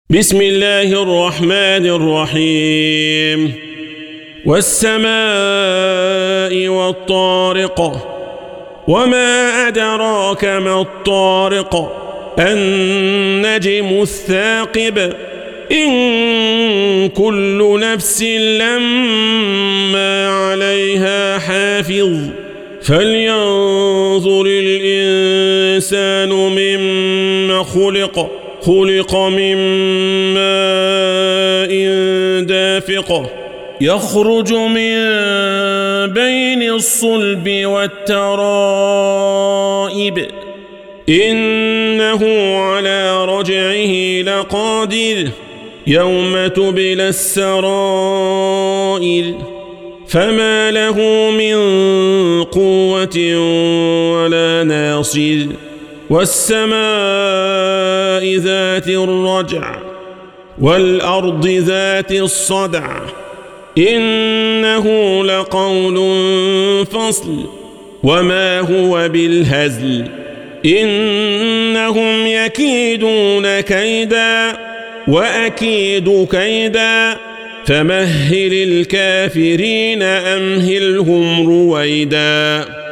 بسم الله الرحمن الرحيم والسماء والطارق وما أدراك ما الطارق النجم الثاقب إن كل نفس لما عليها حافظ فلينظر الإنسان مما خلق من ماء دافق يخرج من بين الصلب والترائب إنه على رجعه لقادر يوم تبلى السرائر فما له من قوة ولا ناصر والسماء ذات الرجع والأرض ذات الصدع إنه لقول فصل وما هو بالهزل إنهم يكيدون كيدا وأكيد كيدا فمهل الكافرين أمهلهم رويدا